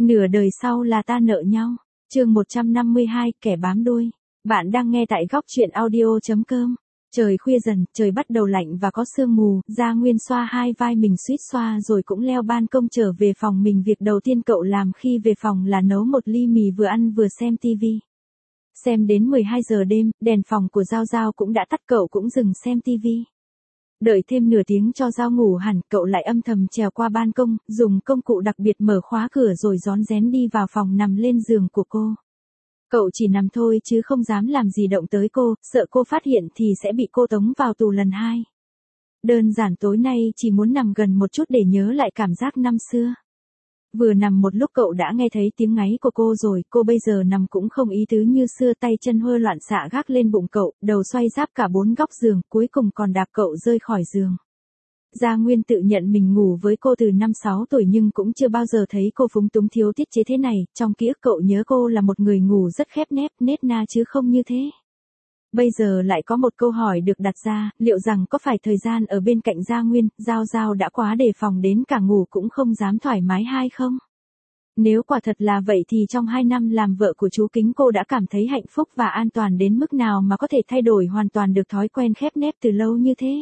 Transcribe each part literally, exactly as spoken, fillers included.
Nửa đời sau là ta nợ nhau. Chương một trăm năm mươi hai, kẻ bám đuôi. Bạn đang nghe tại góc truyện audio chấm com. Trời khuya dần, trời bắt đầu lạnh và có sương mù, Gia Nguyên xoa hai vai mình suýt xoa rồi cũng leo ban công trở về phòng mình. Việc đầu tiên cậu làm khi về phòng là nấu một ly mì vừa ăn vừa xem tivi. Xem đến mười hai giờ đêm, đèn phòng của Giao Giao cũng đã tắt, cậu cũng dừng xem tivi. Đợi thêm nửa tiếng cho Giao ngủ hẳn, cậu lại âm thầm trèo qua ban công, dùng công cụ đặc biệt mở khóa cửa rồi rón rén đi vào phòng nằm lên giường của cô. Cậu chỉ nằm thôi chứ không dám làm gì động tới cô, sợ cô phát hiện thì sẽ bị cô tống vào tù lần hai. Đơn giản tối nay chỉ muốn nằm gần một chút để nhớ lại cảm giác năm xưa. Vừa nằm một lúc cậu đã nghe thấy tiếng ngáy của cô rồi, cô bây giờ nằm cũng không ý tứ như xưa, tay chân hơi loạn xạ gác lên bụng cậu, đầu xoay giáp cả bốn góc giường, cuối cùng còn đạp cậu rơi khỏi giường. Gia Nguyên tự nhận mình ngủ với cô từ năm sáu tuổi nhưng cũng chưa bao giờ thấy cô phúng túng thiếu tiết chế thế này, trong ký ức cậu nhớ cô là một người ngủ rất khép nép, nết na chứ không như thế. Bây giờ lại có một câu hỏi được đặt ra, liệu rằng có phải thời gian ở bên cạnh Gia Nguyên, Giao Giao đã quá đề phòng đến cả ngủ cũng không dám thoải mái hay không? Nếu quả thật là vậy thì trong hai năm làm vợ của chú Kính cô đã cảm thấy hạnh phúc và an toàn đến mức nào mà có thể thay đổi hoàn toàn được thói quen khép nép từ lâu như thế?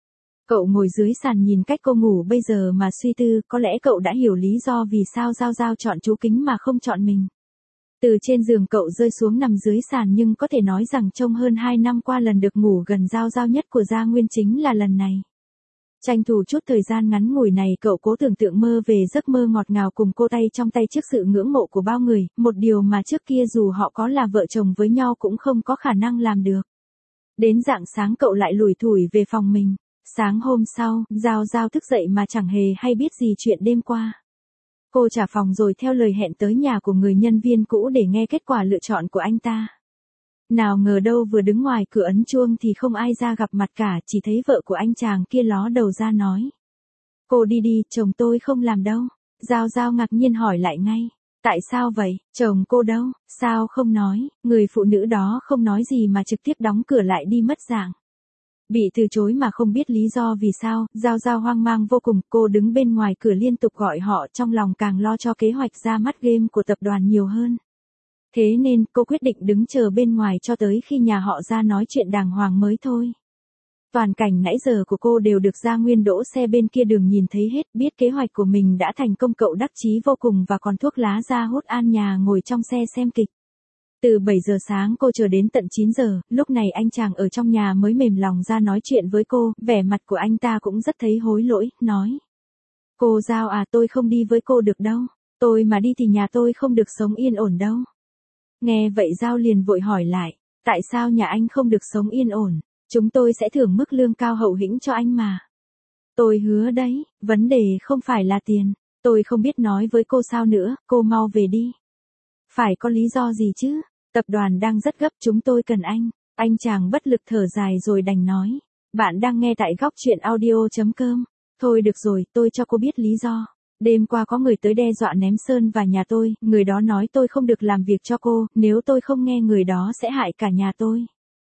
Cậu ngồi dưới sàn nhìn cách cô ngủ bây giờ mà suy tư, có lẽ cậu đã hiểu lý do vì sao Giao Giao chọn chú Kính mà không chọn mình. Từ trên giường cậu rơi xuống nằm dưới sàn nhưng có thể nói rằng trong hơn hai năm qua lần được ngủ gần Giao Giao nhất của Gia Nguyên chính là lần này. Tranh thủ chút thời gian ngắn ngủi này cậu cố tưởng tượng mơ về giấc mơ ngọt ngào cùng cô tay trong tay trước sự ngưỡng mộ của bao người, một điều mà trước kia dù họ có là vợ chồng với nhau cũng không có khả năng làm được. Đến rạng sáng cậu lại lủi thủi về phòng mình. Sáng hôm sau, Giao Giao thức dậy mà chẳng hề hay biết gì chuyện đêm qua. Cô trả phòng rồi theo lời hẹn tới nhà của người nhân viên cũ để nghe kết quả lựa chọn của anh ta. Nào ngờ đâu vừa đứng ngoài cửa ấn chuông thì không ai ra gặp mặt cả, chỉ thấy vợ của anh chàng kia ló đầu ra nói. Cô đi đi, chồng tôi không làm đâu. Giao Giao ngạc nhiên hỏi lại ngay. Tại sao vậy, chồng cô đâu, sao không nói, người phụ nữ đó không nói gì mà trực tiếp đóng cửa lại đi mất dạng. Bị từ chối mà không biết lý do vì sao, Giao Giao hoang mang vô cùng, cô đứng bên ngoài cửa liên tục gọi họ, trong lòng càng lo cho kế hoạch ra mắt game của tập đoàn nhiều hơn. Thế nên, cô quyết định đứng chờ bên ngoài cho tới khi nhà họ ra nói chuyện đàng hoàng mới thôi. Toàn cảnh nãy giờ của cô đều được Gia Nguyên đỗ xe bên kia đường nhìn thấy hết, biết kế hoạch của mình đã thành công, cậu đắc chí vô cùng và còn thuốc lá ra hút an nhà ngồi trong xe xem kịch. Từ bảy giờ sáng cô chờ đến tận chín giờ, lúc này anh chàng ở trong nhà mới mềm lòng ra nói chuyện với cô, vẻ mặt của anh ta cũng rất thấy hối lỗi, nói. Cô Giao à, tôi không đi với cô được đâu, tôi mà đi thì nhà tôi không được sống yên ổn đâu. Nghe vậy Giao liền vội hỏi lại, tại sao nhà anh không được sống yên ổn, chúng tôi sẽ thưởng mức lương cao hậu hĩnh cho anh mà. Tôi hứa đấy, vấn đề không phải là tiền, tôi không biết nói với cô sao nữa, cô mau về đi. Phải có lý do gì chứ? Tập đoàn đang rất gấp, chúng tôi cần anh. Anh chàng bất lực thở dài rồi đành nói. Bạn đang nghe tại góc truyện audio chấm com. Thôi được rồi, tôi cho cô biết lý do. Đêm qua có người tới đe dọa ném sơn vào nhà tôi, người đó nói tôi không được làm việc cho cô, nếu tôi không nghe người đó sẽ hại cả nhà tôi.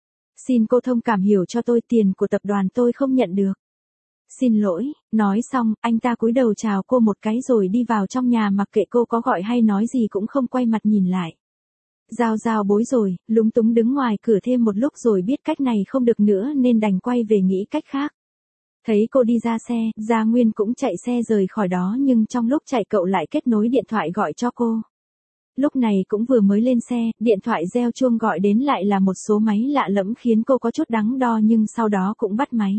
Xin cô thông cảm hiểu cho tôi, tiền của tập đoàn tôi không nhận được. Xin lỗi, nói xong, anh ta cúi đầu chào cô một cái rồi đi vào trong nhà mặc kệ cô có gọi hay nói gì cũng không quay mặt nhìn lại. Giao Giao bối rồi, lúng túng đứng ngoài cửa thêm một lúc rồi biết cách này không được nữa nên đành quay về nghĩ cách khác. Thấy cô đi ra xe, Gia Nguyên cũng chạy xe rời khỏi đó nhưng trong lúc chạy cậu lại kết nối điện thoại gọi cho cô. Lúc này cũng vừa mới lên xe, điện thoại reo chuông gọi đến lại là một số máy lạ lẫm khiến cô có chút đắn đo nhưng sau đó cũng bắt máy.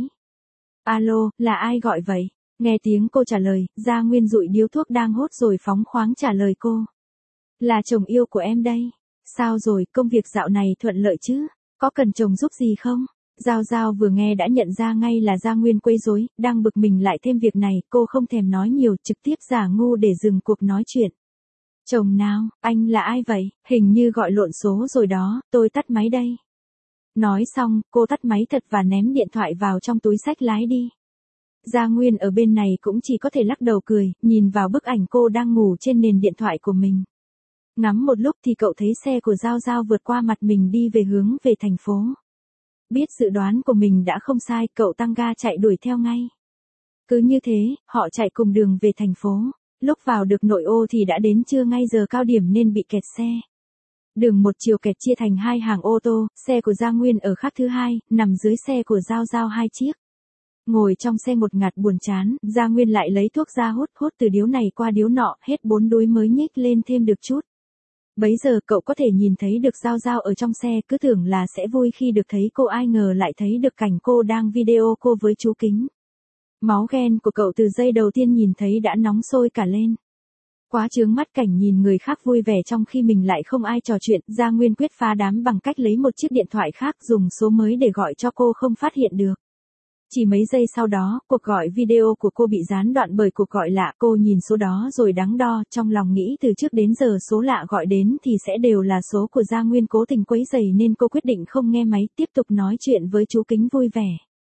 Alo, là ai gọi vậy? Nghe tiếng cô trả lời, Gia Nguyên dụi điếu thuốc đang hút rồi phóng khoáng trả lời cô. Là chồng yêu của em đây. Sao rồi, công việc dạo này thuận lợi chứ? Có cần chồng giúp gì không? Giao Giao vừa nghe đã nhận ra ngay là Gia Nguyên quấy rối, đang bực mình lại thêm việc này, cô không thèm nói nhiều, trực tiếp giả ngu để dừng cuộc nói chuyện. Chồng nào, anh là ai vậy? Hình như gọi lộn số rồi đó, tôi tắt máy đây. Nói xong, cô tắt máy thật và ném điện thoại vào trong túi xách lái đi. Gia Nguyên ở bên này cũng chỉ có thể lắc đầu cười, nhìn vào bức ảnh cô đang ngủ trên nền điện thoại của mình. Ngắm một lúc thì cậu thấy xe của Giao Giao vượt qua mặt mình đi về hướng về thành phố. Biết dự đoán của mình đã không sai, cậu tăng ga chạy đuổi theo ngay. Cứ như thế, họ chạy cùng đường về thành phố. lúc vào được nội ô thì đã đến trưa ngay giờ cao điểm nên bị kẹt xe. Đường một chiều kẹt chia thành hai hàng ô tô, xe của Gia Nguyên ở khắc thứ hai, nằm dưới xe của Giao Giao hai chiếc. Ngồi trong xe ngột ngạt buồn chán, Gia Nguyên lại lấy thuốc ra hút hút từ điếu này qua điếu nọ, hết bốn đuối mới nhích lên thêm được chút. Bấy giờ cậu có thể nhìn thấy được Giao Giao ở trong xe, cứ tưởng là sẽ vui khi được thấy cô, ai ngờ lại thấy được cảnh cô đang video cô với chú Kính. Máu ghen của cậu từ giây đầu tiên nhìn thấy đã nóng sôi cả lên. Quá chướng mắt cảnh nhìn người khác vui vẻ trong khi mình lại không ai trò chuyện, Gia Nguyên quyết phá đám bằng cách lấy một chiếc điện thoại khác dùng số mới để gọi cho cô không phát hiện được. Chỉ mấy giây sau đó, cuộc gọi video của cô bị gián đoạn bởi cuộc gọi lạ, cô nhìn số đó rồi đắn đo, trong lòng nghĩ từ trước đến giờ số lạ gọi đến thì sẽ đều là số của Gia Nguyên cố tình quấy rầy nên cô quyết định không nghe máy, tiếp tục nói chuyện với chú Kính vui vẻ.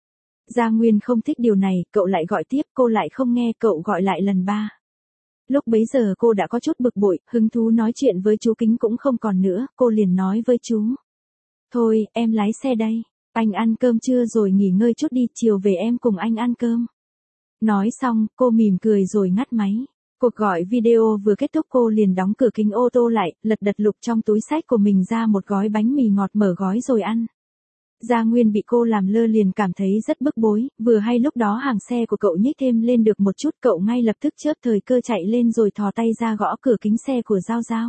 Gia Nguyên không thích điều này, cậu lại gọi tiếp, cô lại không nghe, cậu gọi lại lần ba. Lúc bấy giờ cô đã có chút bực bội, hứng thú nói chuyện với chú Kính cũng không còn nữa, cô liền nói với chú. Thôi, em lái xe đây. Anh ăn cơm chưa rồi nghỉ ngơi chút đi, chiều về em cùng anh ăn cơm. Nói xong, cô mỉm cười rồi ngắt máy. Cuộc gọi video vừa kết thúc cô liền đóng cửa kính ô tô lại, lật đật lục trong túi xách của mình ra một gói bánh mì ngọt, mở gói rồi ăn. Gia Nguyên bị cô làm lơ liền cảm thấy rất bức bối, vừa hay lúc đó hàng xe của cậu nhích thêm lên được một chút, cậu ngay lập tức chớp thời cơ chạy lên rồi thò tay ra gõ cửa kính xe của Giao Giao.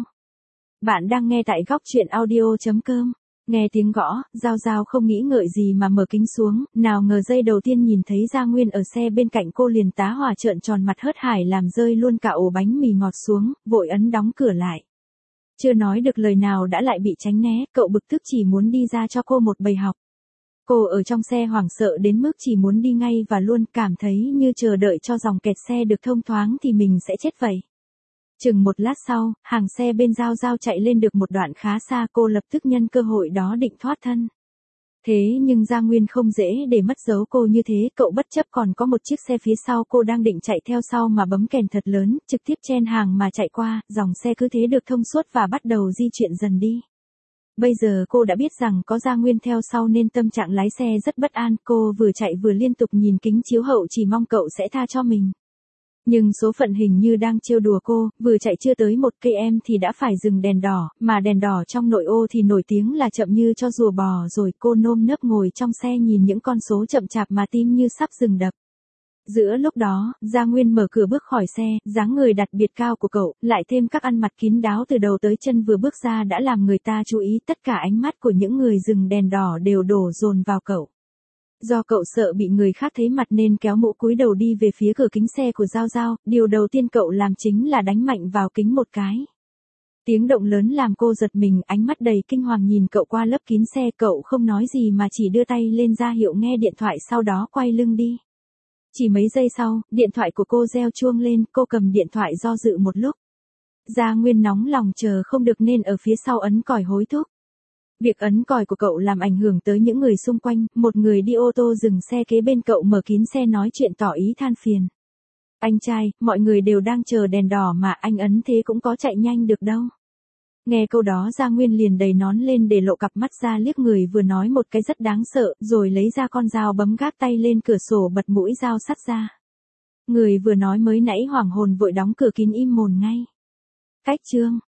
Bạn đang nghe tại góc truyện audio chấm com. Nghe tiếng gõ, Giao Giao không nghĩ ngợi gì mà mở kính xuống, nào ngờ giây đầu tiên nhìn thấy Gia Nguyên ở xe bên cạnh cô liền tá hỏa trợn tròn mặt hớt hải làm rơi luôn cả ổ bánh mì ngọt xuống, vội ấn đóng cửa lại. Chưa nói được lời nào đã lại bị tránh né, cậu bực tức chỉ muốn đi ra cho cô một bài học. Cô ở trong xe hoảng sợ đến mức chỉ muốn đi ngay và luôn, cảm thấy như chờ đợi cho dòng kẹt xe được thông thoáng thì mình sẽ chết vậy. Chừng một lát sau, hàng xe bên Giao Giao chạy lên được một đoạn khá xa, cô lập tức nhân cơ hội đó định thoát thân. Thế nhưng Gia Nguyên không dễ để mất dấu cô như thế, cậu bất chấp còn có một chiếc xe phía sau cô đang định chạy theo sau mà bấm kèn thật lớn, trực tiếp chen hàng mà chạy qua, dòng xe cứ thế được thông suốt và bắt đầu di chuyển dần đi. Bây giờ cô đã biết rằng có Gia Nguyên theo sau nên tâm trạng lái xe rất bất an, cô vừa chạy vừa liên tục nhìn kính chiếu hậu chỉ mong cậu sẽ tha cho mình. Nhưng số phận hình như đang trêu đùa cô, vừa chạy chưa tới một cây em thì đã phải dừng đèn đỏ, mà đèn đỏ trong nội ô thì nổi tiếng là chậm như cho rùa bò rồi, cô nơm nớp ngồi trong xe nhìn những con số chậm chạp mà tim như sắp dừng đập. Giữa lúc đó, Gia Nguyên mở cửa bước khỏi xe, dáng người đặc biệt cao của cậu, lại thêm các ăn mặc kín đáo từ đầu tới chân vừa bước ra đã làm người ta chú ý, tất cả ánh mắt của những người dừng đèn đỏ đều đổ dồn vào cậu. Do cậu sợ bị người khác thấy mặt nên kéo mũ cúi đầu đi về phía cửa kính xe của Giao Giao, điều đầu tiên cậu làm chính là đánh mạnh vào kính một cái. Tiếng động lớn làm cô giật mình, ánh mắt đầy kinh hoàng nhìn cậu qua lớp kín xe, cậu không nói gì mà chỉ đưa tay lên ra hiệu nghe điện thoại sau đó quay lưng đi. Chỉ mấy giây sau, điện thoại của cô reo chuông lên, cô cầm điện thoại do dự một lúc. Gia Nguyên nóng lòng chờ không được nên ở phía sau ấn còi hối thúc. Việc ấn còi của cậu làm ảnh hưởng tới những người xung quanh, một người đi ô tô dừng xe kế bên cậu mở kín xe nói chuyện tỏ ý than phiền. Anh trai, mọi người đều đang chờ đèn đỏ mà anh ấn thế cũng có chạy nhanh được đâu. Nghe câu đó Gia Nguyên liền đầy nón lên để lộ cặp mắt ra liếc người vừa nói một cái rất đáng sợ, rồi lấy ra con dao bấm gác tay lên cửa sổ bật mũi dao sắt ra. Người vừa nói mới nãy hoảng hồn vội đóng cửa kín im mồm ngay. Cách chương